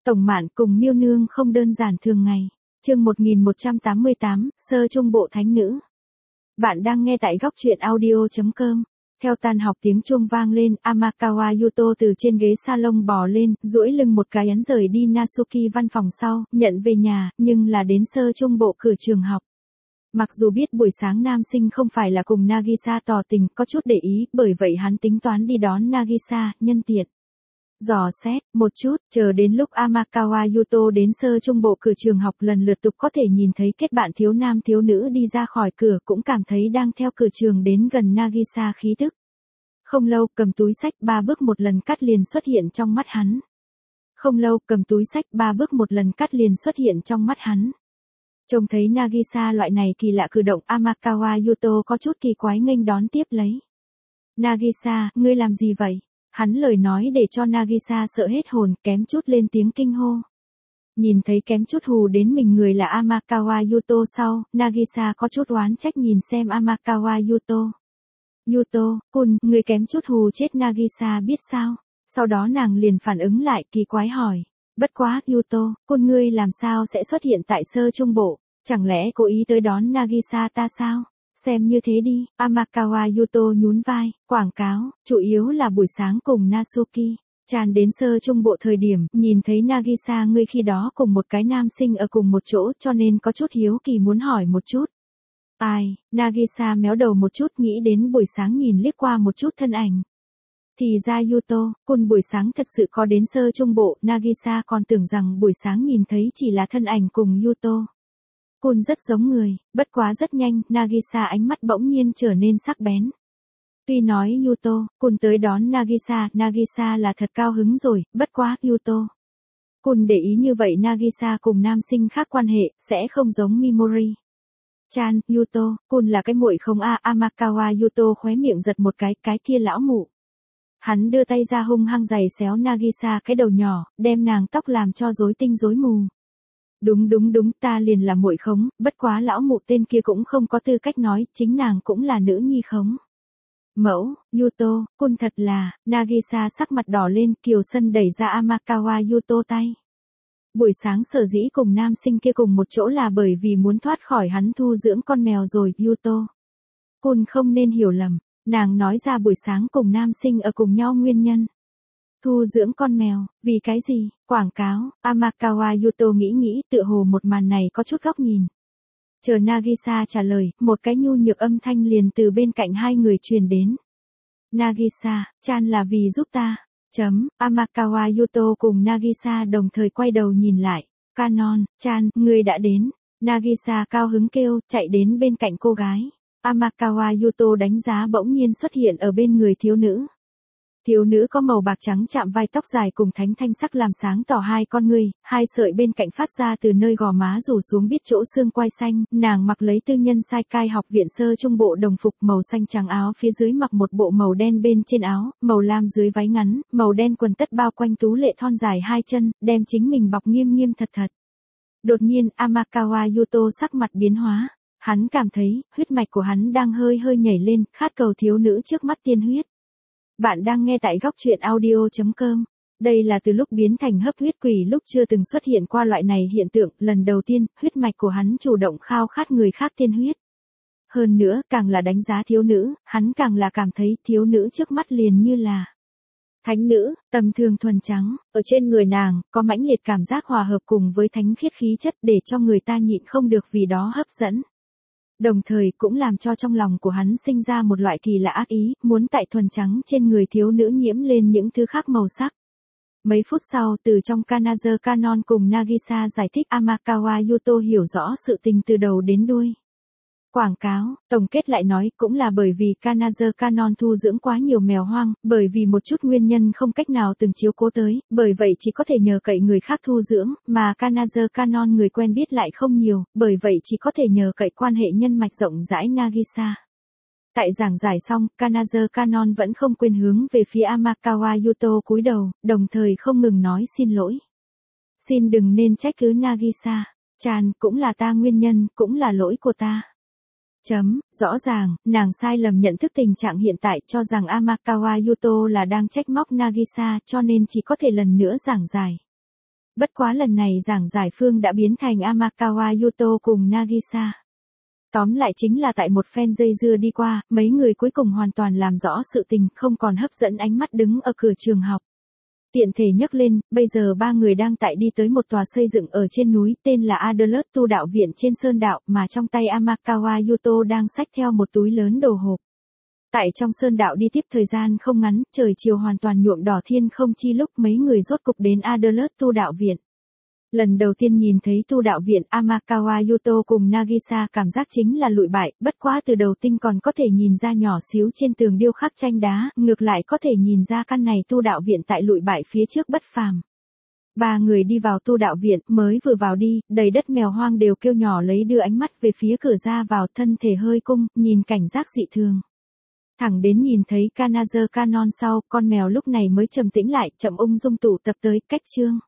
Tổng Mạn cùng Miêu Nương không đơn giản thường ngày. Chương 1188, Sơ Trung Bộ Thánh Nữ. Bạn đang nghe tại góc truyện audio.com. Theo tan học tiếng chuông vang lên, Amakawa Yuto từ trên ghế salon bò lên, duỗi lưng một cái ấn rời đi Natsuki văn phòng sau, nhận về nhà, nhưng là đến Sơ Trung Bộ cửa trường học. Mặc dù biết buổi sáng nam sinh không phải là cùng Nagisa tỏ tình, có chút để ý, bởi vậy hắn tính toán đi đón Nagisa, nhân tiện dò xét một chút, chờ đến lúc Amakawa Yuto đến Sơ Trung Bộ cửa trường học lần lượt tục có thể nhìn thấy kết bạn thiếu nam thiếu nữ đi ra khỏi cửa, cũng cảm thấy đang theo cửa trường đến gần Nagisa khí tức. Không lâu, cầm túi sách 3 bước một lần cắt liền xuất hiện trong mắt hắn. Trông thấy Nagisa loại này kỳ lạ cử động, Amakawa Yuto có chút kỳ quái nghênh đón tiếp lấy. Nagisa, ngươi làm gì vậy? Hắn lời nói để cho Nagisa sợ hết hồn, kém chút lên tiếng kinh hô. Nhìn thấy kém chút hù đến mình người là Amakawa Yuto sau, Nagisa có chút oán trách nhìn xem Amakawa Yuto. Yuto-kun, ngươi kém chút hù chết Nagisa biết sao? Sau đó nàng liền phản ứng lại, kỳ quái hỏi. Bất quá, Yuto-kun ngươi làm sao sẽ xuất hiện tại Sơ Trung Bộ? Chẳng lẽ cố ý tới đón Nagisa ta sao? Xem như thế đi, Amakawa Yuto nhún vai, quảng cáo, chủ yếu là buổi sáng cùng Natsuki-chan đến Sơ Trung Bộ thời điểm, nhìn thấy Nagisa ngươi khi đó cùng một cái nam sinh ở cùng một chỗ, cho nên có chút hiếu kỳ muốn hỏi một chút. Ai, Nagisa méo đầu một chút, nghĩ đến buổi sáng nhìn liếc qua một chút thân ảnh. Thì ra Yuto-kun buổi sáng thật sự có đến Sơ Trung Bộ, Nagisa còn tưởng rằng buổi sáng nhìn thấy chỉ là thân ảnh cùng Yuto-kun rất giống người, bất quá rất nhanh, Nagisa ánh mắt bỗng nhiên trở nên sắc bén. Tuy nói Yuto-kun tới đón Nagisa là thật cao hứng rồi, bất quá Yuto-kun để ý như vậy Nagisa cùng nam sinh khác quan hệ, sẽ không giống Mimori-chan, Yuto-kun là cái muội không a. Amakawa Yuto khóe miệng giật một cái kia lão mụ. Hắn đưa tay ra hung hăng giày xéo Nagisa cái đầu nhỏ, đem nàng tóc làm cho rối tinh rối mù. Đúng, ta liền là muội khống, bất quá lão mụ tên kia cũng không có tư cách nói, chính nàng cũng là nữ nhi khống. Mẫu, Yuto-kun thật là, Nagisa sắc mặt đỏ lên, kiều sân đẩy ra Amakawa Yuto tay. Buổi sáng sở dĩ cùng nam sinh kia cùng một chỗ là bởi vì muốn thoát khỏi hắn thu dưỡng con mèo rồi, Yuto-kun không nên hiểu lầm. Nàng nói ra buổi sáng cùng nam sinh ở cùng nhau nguyên nhân. Thu dưỡng con mèo, vì cái gì? Quảng cáo, Amakawa Yuto nghĩ tựa hồ một màn này có chút góc nhìn. Chờ Nagisa trả lời, một cái nhu nhược âm thanh liền từ bên cạnh hai người truyền đến. Nagisa-chan là vì giúp ta. Amakawa Yuto cùng Nagisa đồng thời quay đầu nhìn lại. Kanon-chan, ngươi đã đến. Nagisa cao hứng kêu, chạy đến bên cạnh cô gái. Amakawa Yuto đánh giá bỗng nhiên xuất hiện ở bên người thiếu nữ. Thiếu nữ có màu bạc trắng chạm vai, tóc dài cùng thánh thanh sắc làm sáng tỏ hai con ngươi, hai sợi bên cạnh phát ra từ nơi gò má rủ xuống biết chỗ xương quai xanh, nàng mặc lấy tư nhân Saikai học viện Sơ Trung Bộ đồng phục màu xanh trắng, áo phía dưới mặc một bộ màu đen bên trên áo, màu lam dưới váy ngắn, màu đen quần tất bao quanh tú lệ thon dài hai chân, đem chính mình bọc nghiêm thật. Đột nhiên, Amakawa Yuto sắc mặt biến hóa. Hắn cảm thấy, huyết mạch của hắn đang hơi nhảy lên, khát cầu thiếu nữ trước mắt tiên huyết. Bạn đang nghe tại góc truyện audio.com. Đây là từ lúc biến thành hấp huyết quỷ lúc chưa từng xuất hiện qua loại này hiện tượng, lần đầu tiên, huyết mạch của hắn chủ động khao khát người khác tiên huyết. Hơn nữa, càng là đánh giá thiếu nữ, hắn càng là cảm thấy thiếu nữ trước mắt liền như là thánh nữ, tầm thường thuần trắng, ở trên người nàng, có mãnh liệt cảm giác hòa hợp cùng với thánh khiết khí chất để cho người ta nhịn không được vì đó hấp dẫn. Đồng thời cũng làm cho trong lòng của hắn sinh ra một loại kỳ lạ ác ý, muốn tại thuần trắng trên người thiếu nữ nhiễm lên những thứ khác màu sắc. Mấy phút sau, từ trong Kanazo Canon cùng Nagisa giải thích, Amakawa Yuto hiểu rõ sự tình từ đầu đến đuôi. Quảng cáo, tổng kết lại nói, cũng là bởi vì Kanazo Canon thu dưỡng quá nhiều mèo hoang, bởi vì một chút nguyên nhân không cách nào từng chiếu cố tới, bởi vậy chỉ có thể nhờ cậy người khác thu dưỡng, mà Kanazo Canon người quen biết lại không nhiều, bởi vậy chỉ có thể nhờ cậy quan hệ nhân mạch rộng rãi Nagisa. Tại giảng giải xong, Kanazo Canon vẫn không quên hướng về phía Amakawa Yuto cúi đầu, đồng thời không ngừng nói xin lỗi. Xin đừng nên trách cứ Nagisa-chan, cũng là ta nguyên nhân, cũng là lỗi của ta. Rõ ràng, nàng sai lầm nhận thức tình trạng hiện tại, cho rằng Amakawa Yuto là đang trách móc Nagisa, cho nên chỉ có thể lần nữa giảng giải. Bất quá lần này giảng giải phương đã biến thành Amakawa Yuto cùng Nagisa. Tóm lại chính là tại một phen dây dưa đi qua, mấy người cuối cùng hoàn toàn làm rõ sự tình, không còn hấp dẫn ánh mắt đứng ở cửa trường học. Tiện thể nhắc lên, bây giờ ba người đang tại đi tới một tòa xây dựng ở trên núi tên là Adler Tu Đạo Viện trên Sơn Đạo, mà trong tay Amakawa Yuto đang xách theo một túi lớn đồ hộp. Tại trong Sơn Đạo đi tiếp thời gian không ngắn, trời chiều hoàn toàn nhuộm đỏ thiên không chi lúc mấy người rốt cục đến Adler Tu Đạo Viện. Lần đầu tiên nhìn thấy Tu Đạo Viện, Amakawa Yuto cùng Nagisa cảm giác chính là lụi bại, bất quá từ đầu tinh còn có thể nhìn ra nhỏ xíu trên tường điêu khắc tranh đá, ngược lại có thể nhìn ra căn này Tu Đạo Viện tại lụi bại phía trước bất phàm. Ba người đi vào Tu Đạo Viện, mới vừa vào đi, đầy đất mèo hoang đều kêu nhỏ lấy đưa ánh mắt về phía cửa ra vào, thân thể hơi cung, nhìn cảnh giác dị thường. Thẳng đến nhìn thấy Kanazer Canon sau, con mèo lúc này mới trầm tĩnh lại, chậm ung dung tụ tập tới, cách chương.